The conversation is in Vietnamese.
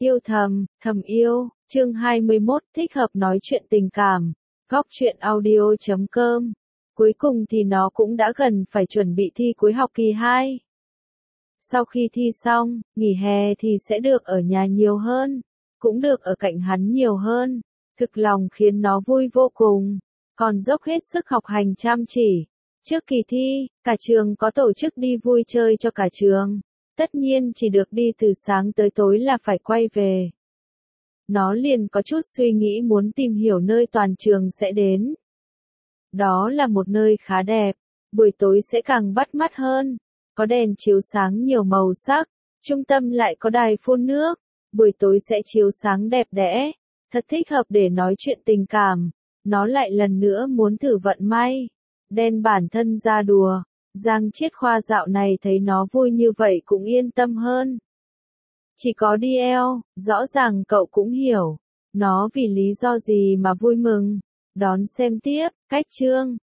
Yêu thầm, thầm yêu, chương 21, thích hợp nói chuyện tình cảm, góc chuyện audio.com. Cuối cùng thì nó cũng đã gần phải chuẩn bị thi cuối học kỳ 2. Sau khi thi xong, nghỉ hè thì sẽ được ở nhà nhiều hơn, cũng được ở cạnh hắn nhiều hơn, thực lòng khiến nó vui vô cùng, còn dốc hết sức học hành chăm chỉ. Trước kỳ thi, cả trường có tổ chức đi vui chơi cho cả trường. Tất nhiên chỉ được đi từ sáng tới tối là phải quay về. Nó liền có chút suy nghĩ muốn tìm hiểu nơi toàn trường sẽ đến. Đó là một nơi khá đẹp, buổi tối sẽ càng bắt mắt hơn. Có đèn chiếu sáng nhiều màu sắc, trung tâm lại có đài phun nước, buổi tối sẽ chiếu sáng đẹp đẽ, thật thích hợp để nói chuyện tình cảm. Nó lại lần nữa muốn thử vận may, đen bản thân ra đùa. Giang Chiết Khoa dạo này thấy nó vui như vậy cũng yên tâm hơn. Chỉ có đi eo, rõ ràng cậu cũng hiểu. Nó vì lý do gì mà vui mừng. Đón xem tiếp, cách chương.